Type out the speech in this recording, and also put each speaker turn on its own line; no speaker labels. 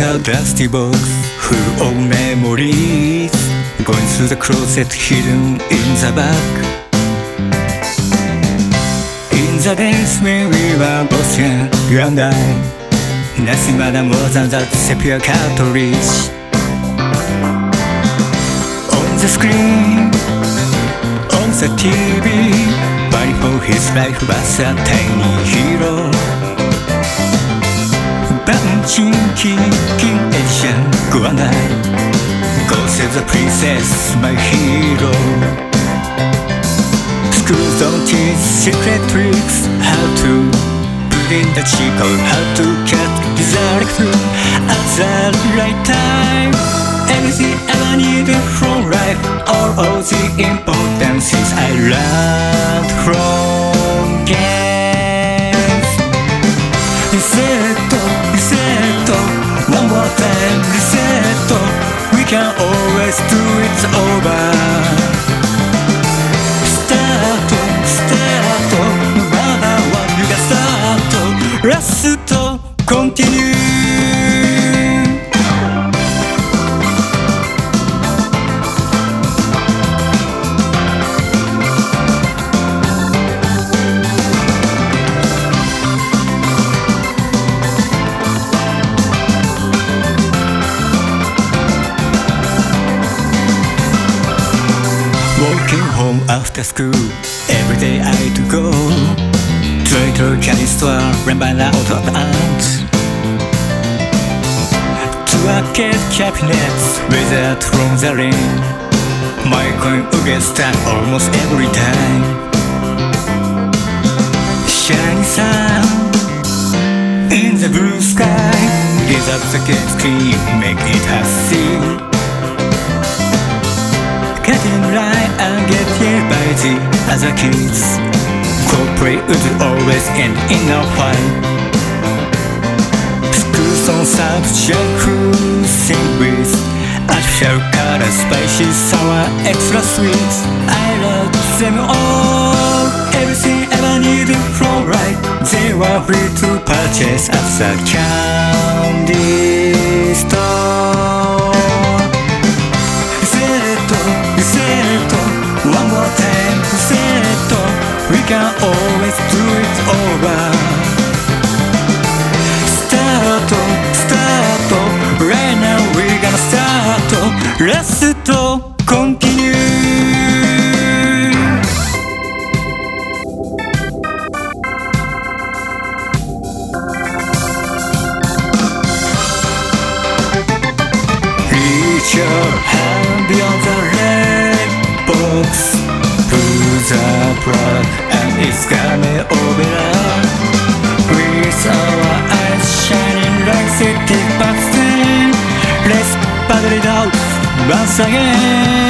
a dusty box full of memories, going through the closet hidden in the back. In the days when we were both young, you and I, nothing mattered more than that sepia cartridge. On the screen, on the TV, fighting for his life was a tiny hero. Punching King Edition, go and I, go save the princess, my hero. Schools don't teach secret tricks, how to put in the cheat code, how to cut the through at the right time. Everything ever needed from life, all of the important things I learned from games. Reset, one more time, reset. We can always do it over. Start, no matter what you can start. Let's continue. Walking home after school, every day I had to go to a little candy store run by an old aunt, to arcade cabinets without from the rain. My coin would get stuck almost every time. Shining sun in the blue sky, gaze up the game screen, make it hassy. Getting right and get hit by the other kids. Cooperate would always end in a fight. Schools on subject cruising with artificial colors, spicy, sour, extra sweet. I love them all. Everything ever needed from life, they were free to purchase at the candy store. One more time, reset. We can always do it over. Start, right now we're gonna start. Let's continue. Reach your hand beyond the red box, pull the plug and it's gonna open up. With our eyes shining like city bugs, let's battle it out once again.